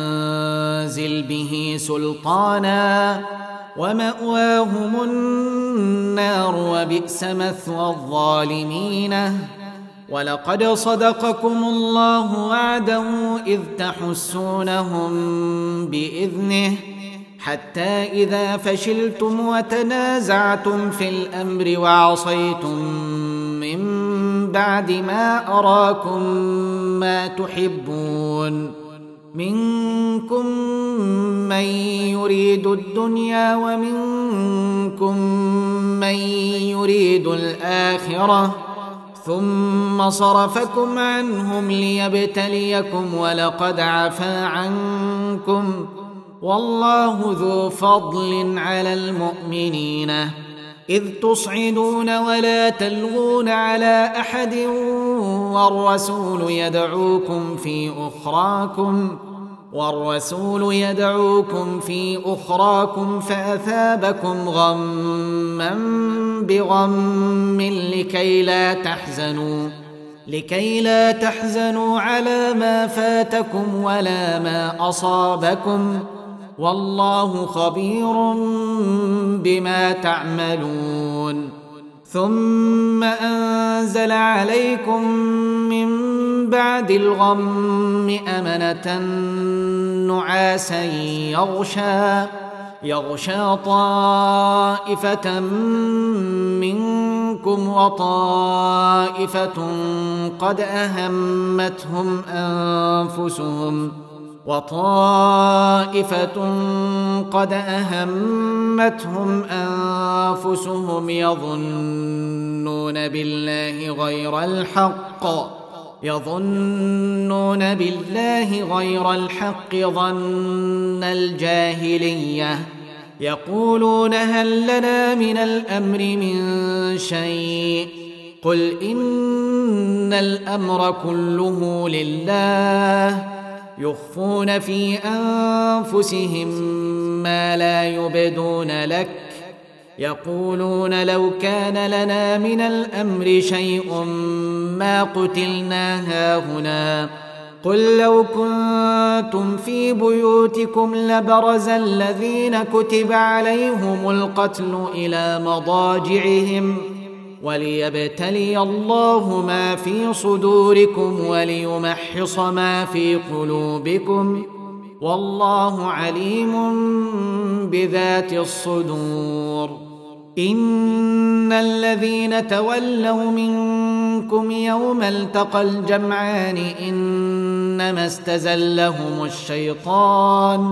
ينزل به سلطانا ومأواهم النار وبئس مثوى الظالمين. ولقد صدقكم الله وعده إذ تحسونهم بإذنه حتى إذا فشلتم وتنازعتم في الأمر وعصيتم من بعد ما أراكم ما تحبون منكم من يريد الدنيا ومنكم من يريد الآخرة ثم صرفكم عنهم ليبتليكم ولقد عفا عنكم والله ذو فضل على المؤمنين. إذ تصعدون ولا تلغون على أحد والرسول يدعوكم في أخراكم والرسول يدعوكم في أخراكم فأثابكم غما بغم لكي لا تحزنوا لكي لا تحزنوا على ما فاتكم ولا ما أصابكم والله خبير بما تعملون. ثم أنزل عليكم من بعد الغم أمنة نعاسا يغشى يغشى طائفة منكم وطائفة قد أهمتهم أنفسهم وطائفة قد أهمتهم أنفسهم يظنون بالله غير الحق يظنون بالله غير الحق ظن الجاهلية يقولون هل لنا من الأمر من شيء قل إن الأمر كله لله يخفون في أنفسهم ما لا يبدون لك يقولون لو كان لنا من الأمر شيء ما قتلنا هاهنا قل لو كنتم في بيوتكم لبرز الذين كتب عليهم القتل إلى مضاجعهم وليبتلي الله ما في صدوركم وليمحص ما في قلوبكم والله عليم بذات الصدور. إن الذين تولوا منكم يوم التقى الجمعان إنما استزلهم الشيطان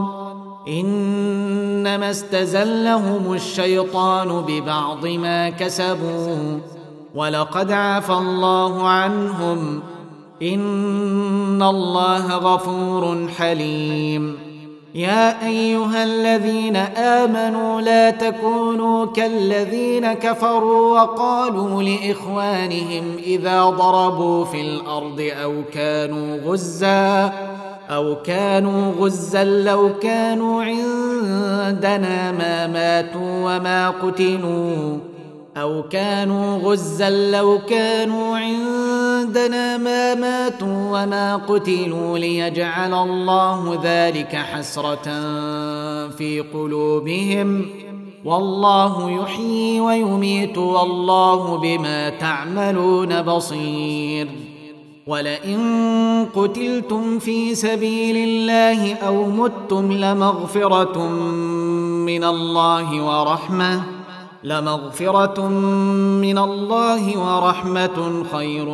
إنما استزلهم الشيطان ببعض ما كسبوا ولقد عفى الله عنهم إن الله غفور حليم. يا أيها الذين آمنوا لا تكونوا كالذين كفروا وقالوا لإخوانهم إذا ضربوا في الأرض أو كانوا غزا أو كانوا غزا لو كانوا عندنا ما ماتوا وما قتلوا أو كانوا غزا لو كانوا عندنا ما ماتوا وما قتلوا ليجعل الله ذلك حسرة في قلوبهم والله يحيي ويميت والله بما تعملون بصير. ولئن قتلتم في سبيل الله أو متم لمغفرة من الله ورحمة لمغفرة من الله ورحمة خير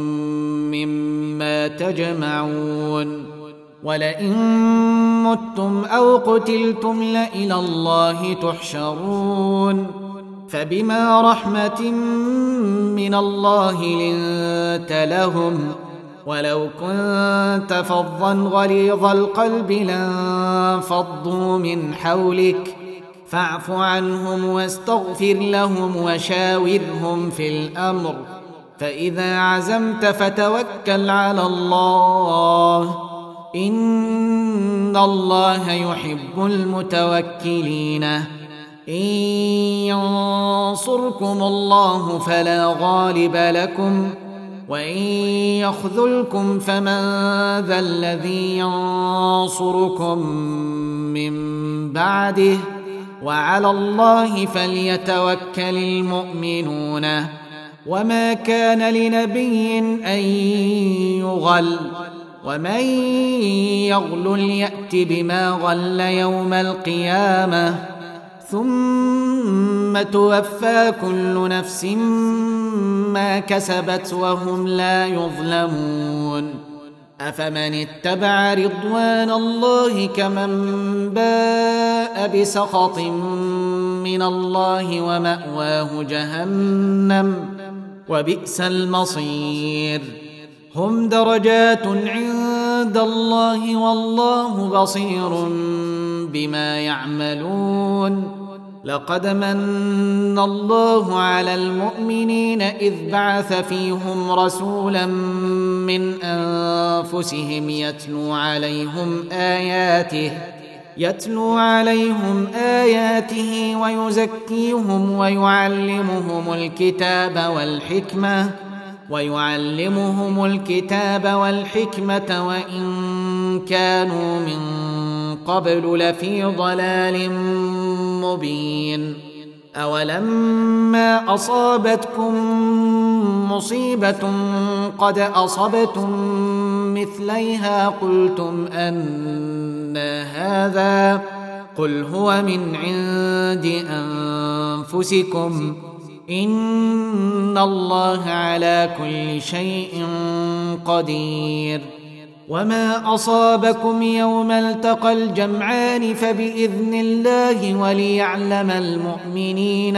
مما تجمعون ولئن متم أو قتلتم لإلى الله تحشرون فبما رحمة من الله لنت لهم ولو كنت فظا غليظ القلب لانفضوا من حولك فاعف عنهم واستغفر لهم وشاورهم في الأمر فإذا عزمت فتوكل على الله إن الله يحب المتوكلين إن ينصركم الله فلا غالب لكم وإن يخذلكم فمن ذا الذي ينصركم من بعده وعلى الله فليتوكل المؤمنون وما كان لنبي أن يغل ومن يغل يأت بما غل يوم القيامة ثم توفى كل نفس ما كسبت وهم لا يظلمون أفمن اتبع رضوان الله كمن باء بسخط من الله ومأواه جهنم وبئس المصير هم درجات عند الله والله بصير بما يعملون لقد من الله على المؤمنين إذ بعث فيهم رسولا من أنفسهم يتلو عليهم آياته يتلو عليهم آياته ويزكيهم ويعلمهم الكتاب والحكمة ويعلمهم الكتاب والحكمة وإن كانوا من قبل لفي ضلال مبين أولما أصابتكم مصيبة قد أصبتم مثليها قلتم أنى هذا قل هو من عند أنفسكم إن الله على كل شيء قدير وما أصابكم يوم التقى الجمعان فبإذن الله وليعلم المؤمنين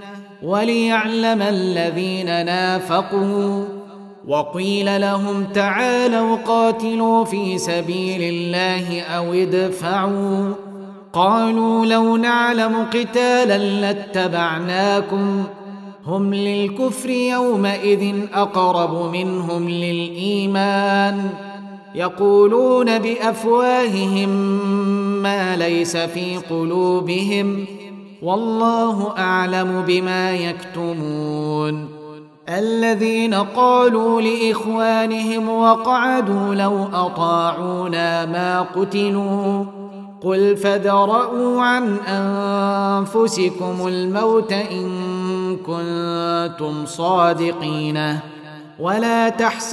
وليعلم الذين نافقوا وقيل لهم تعالوا قاتلوا في سبيل الله أو ادفعوا قالوا لو نعلم قتالا لاتبعناكم هم للكفر يومئذ أقرب منهم للإيمان يقولون بأفواههم ما ليس في قلوبهم والله أعلم بما يكتمون الذين قالوا لإخوانهم وقعدوا لو أطاعونا ما قتلوا قل فادرءوا عن أنفسكم الموت إن كنتم صادقين ولا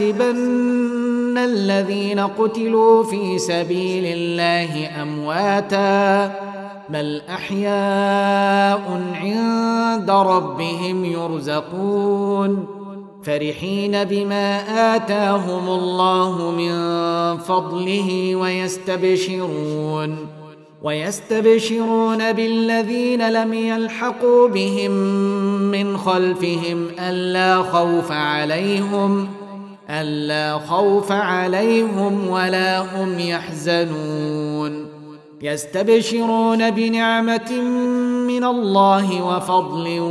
تحسبن الذين قتلوا في سبيل الله أمواتا بل أحياء عند ربهم يرزقون فرحين بما آتاهم الله من فضله ويستبشرون ويستبشرون بالذين لم يلحقوا بهم من خلفهم ألا خوف عليهم ألا خوف عليهم ولا هم يحزنون يستبشرون بنعمة من الله وفضل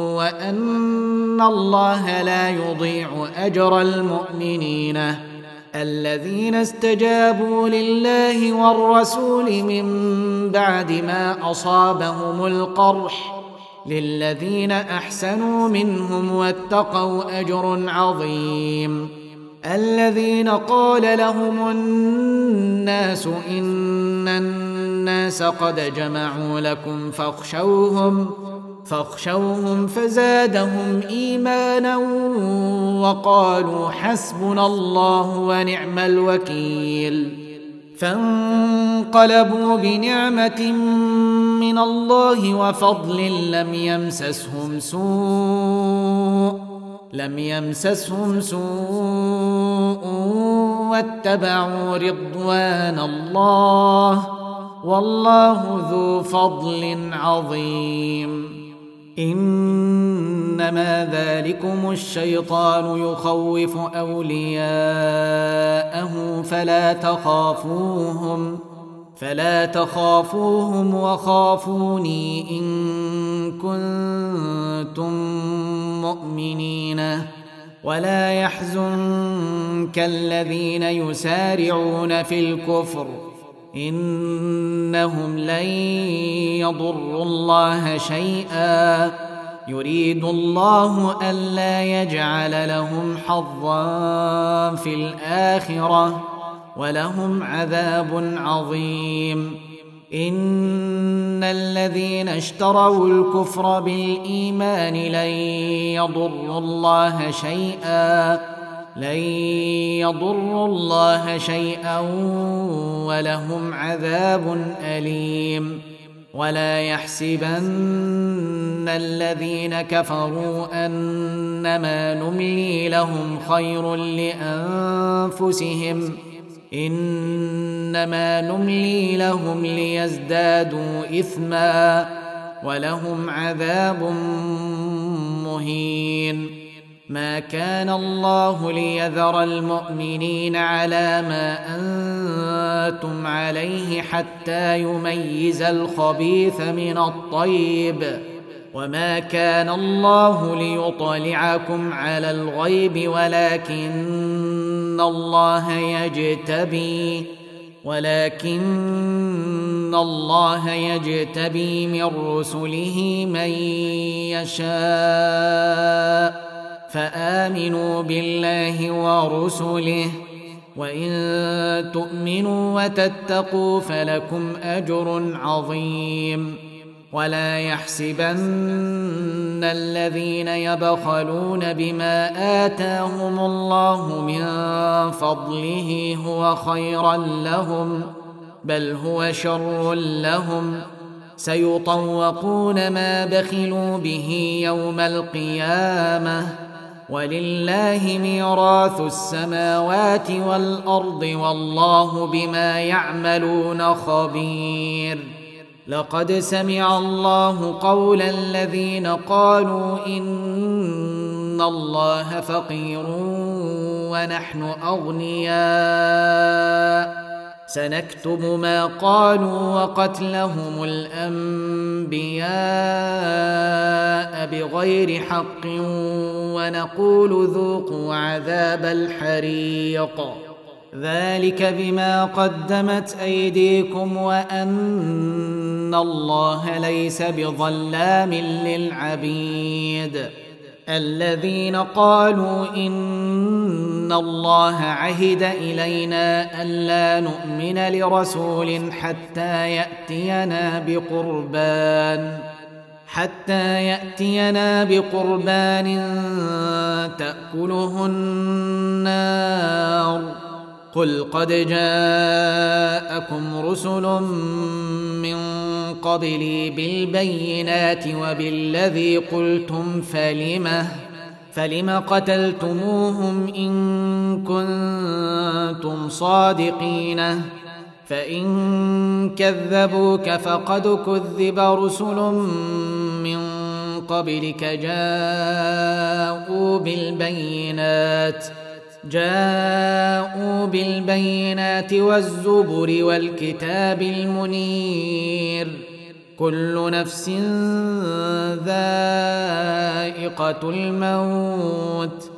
وأن الله لا يضيع أجر المؤمنين الذين استجابوا لله والرسول من بعد ما أصابهم القرح للذين أحسنوا منهم واتقوا أجر عظيم الذين قال لهم الناس إن الناس قد جمعوا لكم فاخشوهم فاخشوهم فزادهم إيمانا وقالوا حسبنا الله ونعم الوكيل. فانقلبوا بنعمة من الله وفضل لم يمسسهم سوء لم يمسسهم سوء واتبعوا رضوان الله والله ذو فضل عظيم. إنما ذلكم الشيطان يخوف أولياءه فلا تخافوهم فلا تخافوهم وخافوني إن كنتم مؤمنين. ولا يحزنك الذين يسارعون في الكفر إنهم لن يضروا الله شيئا يريد الله ألا يجعل لهم حظا في الآخرة ولهم عذاب عظيم. إن الذين اشتروا الكفر بالإيمان لن يضروا الله شيئا لن يضروا الله شيئا ولهم عذاب أليم. ولا يحسبن الذين كفروا أنما نملي لهم خير لأنفسهم إنما نملي لهم ليزدادوا إثما ولهم عذاب مهين. ما كان الله ليذر المؤمنين على ما أنتم عليه حتى يميز الخبيث من الطيب وما كان الله ليطلعكم على الغيب ولكن الله يجتبي ولكن الله يجتبي من رسله من يشاء فآمنوا بالله ورسله وإن تؤمنوا وتتقوا فلكم أجر عظيم. ولا يحسبن الذين يبخلون بما آتاهم الله من فضله هو خيرا لهم بل هو شر لهم سيطوقون ما بخلوا به يوم القيامة ولله ميراث السماوات والأرض والله بما يعملون خبير. لقد سمع الله قول الذين قالوا إن الله فقير ونحن أغنياء سنكتب ما قالوا وقتلهم الأنبياء بغير حق ونقول ذوقوا عذاب الحريق ذلك بما قدمت أيديكم وأن الله ليس بظلام للعبيد. الذين قالوا إن الله عهد إلينا ألا نؤمن لرسول حتى يأتينا بقربان حتى يأتينا بقربان تأكله النار قل قد جاءكم رسل من قبلي بالبينات وبالذي قلتم فلم فلم قتلتموهم إن كنتم صادقين فإن كذبوك فقد كذب رسل من قبلك جاءوا بالبينات جاءوا بالبينات والزبر والكتاب المنير كل نفس ذائقة الموت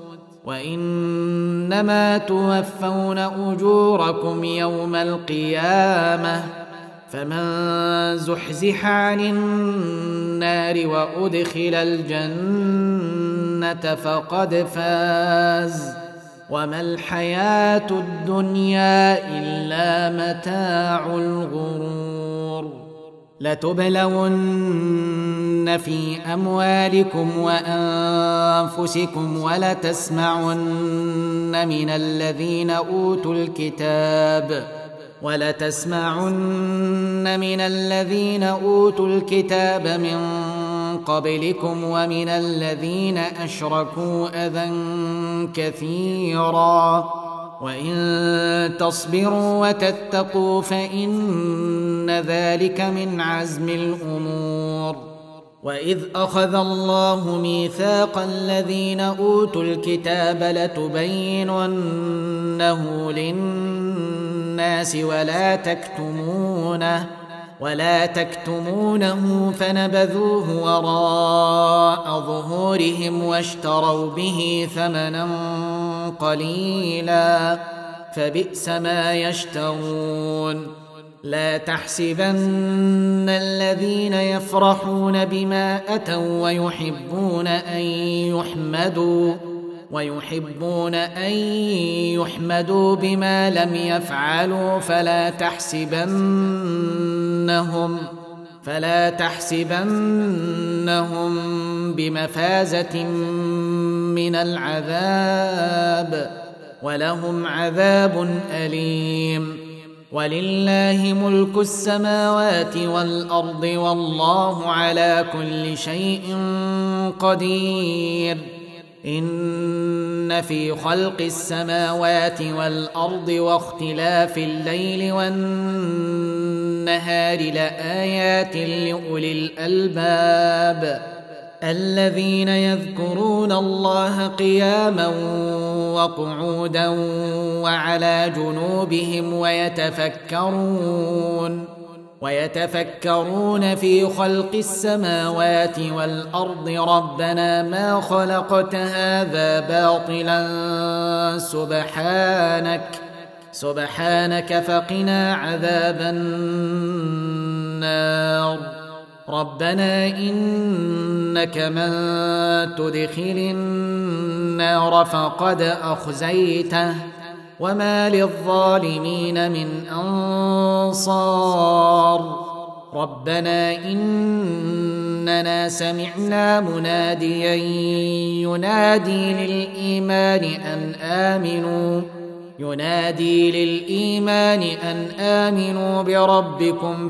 وإنما توفون أجوركم يوم القيامة فمن زحزح عن النار وأدخل الجنة فقد فاز وما الحياة الدنيا إلا متاع الغرور. لتبلون في أموالكم وأنفسكم ولتسمعن من الذين أوتوا الكتاب ولتسمعن من الذين أوتوا الكتاب من قبلكم ومن الذين أشركوا أذى كثيرا وإن تصبروا وتتقوا فإن ذلك من عزم الأمور. وإذ أخذ الله ميثاق الذين أوتوا الكتاب لتبيننه للناس ولا تكتمونه ولا تكتمونه فنبذوه وراء ظهورهم واشتروا به ثمنا قليلا فبئس ما يشترون. لا تحسبن الذين يفرحون بما أتوا ويحبون أن يحمدوا ويحبون أن يحمدوا بما لم يفعلوا فلا تحسبنهم فلا تحسبنهم بمفازة من العذاب ولهم عذاب أليم. ولله ملك السماوات والأرض والله على كل شيء قدير. إن في خلق السماوات والأرض واختلاف الليل والنهار لآيات لأولي الألباب الذين يذكرون الله قياما وقعودا وعلى جنوبهم ويتفكرون ويتفكرون في خلق السماوات والأرض ربنا ما خلقت هذا باطلا سبحانك سبحانك فقنا عذاب النار. ربنا إنك من تدخل النار فقد أخزيته وما للظالمين من أنصار. ربنا إننا سمعنا مناديا ينادي للإيمان أن آمنوا ينادي للإيمان أن آمنوا بربكم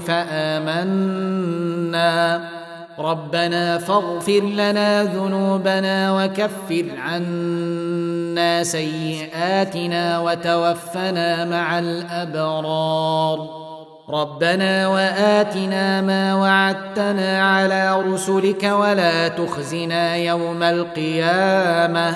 فآمنا. ربنا فاغفر لنا ذنوبنا وكفر عنا سيئاتنا وتوفنا مع الأبرار. ربنا وآتنا ما وعدتنا على رسلك ولا تخزنا يوم القيامة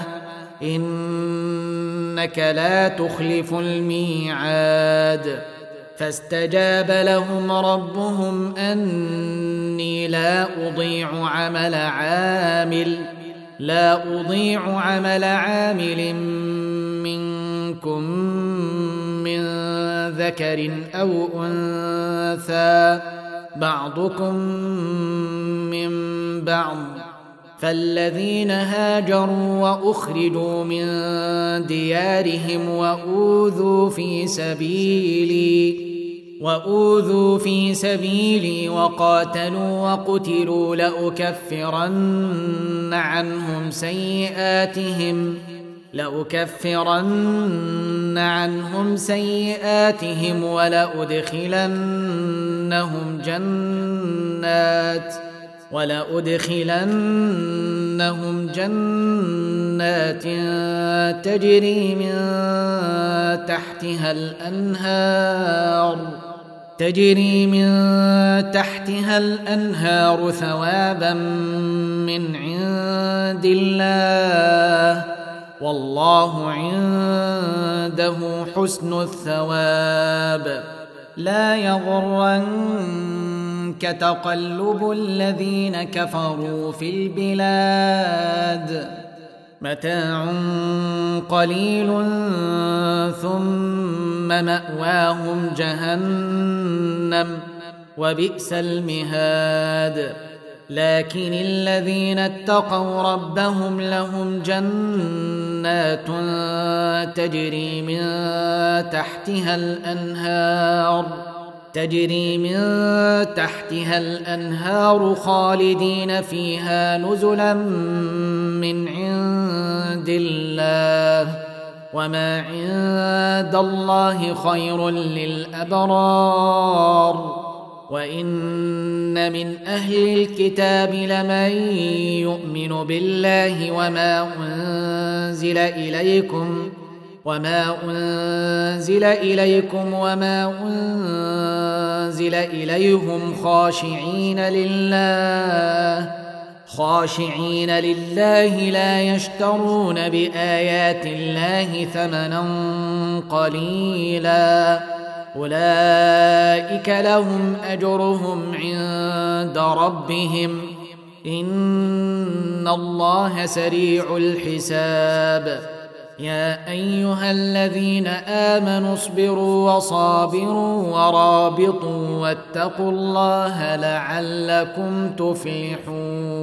إنك لا تخلف الميعاد. فاستجاب لهم ربهم أني لا أضيع عمل عامل لا أضيع عمل عامل منكم من ذكر أو أنثى بعضكم من بعض. فالذين هاجروا وأخرجوا من ديارهم وأوذوا في سبيلي وأوذوا في سبيلي وقاتلوا وقتلوا لأكفرن عنهم سيئاتهم لأكفرن عنهم سيئاتهم ولأدخلنهم جنات ولأدخلنهم جنات تجري من تحتها الأنهار تجري من تحتها الأنهار ثوابا من عند الله والله عنده حسن الثواب. لا يغرنك تقلب الذين كفروا في البلاد متاع قليل ثم مأواهم جهنم وبئس المهاد. لكن الذين اتقوا ربهم لهم جنات تجري من تحتها الأنهار تجري من تحتها الأنهار خالدين فيها نزلا من عند الله وما عند الله خير للأبرار وإن من أهل الكتاب لمن يؤمن بالله وما أنزل إليكم وما أنزل إليكم وما أنزل إليهم خاشعين لله خاشعين لله لا يشترون بآيات الله ثمنا قليلا أولئك لهم أجرهم عند ربهم إن الله سريع الحساب يا أيها الذين آمنوا اصبروا وصابروا ورابطوا واتقوا الله لعلكم تفلحون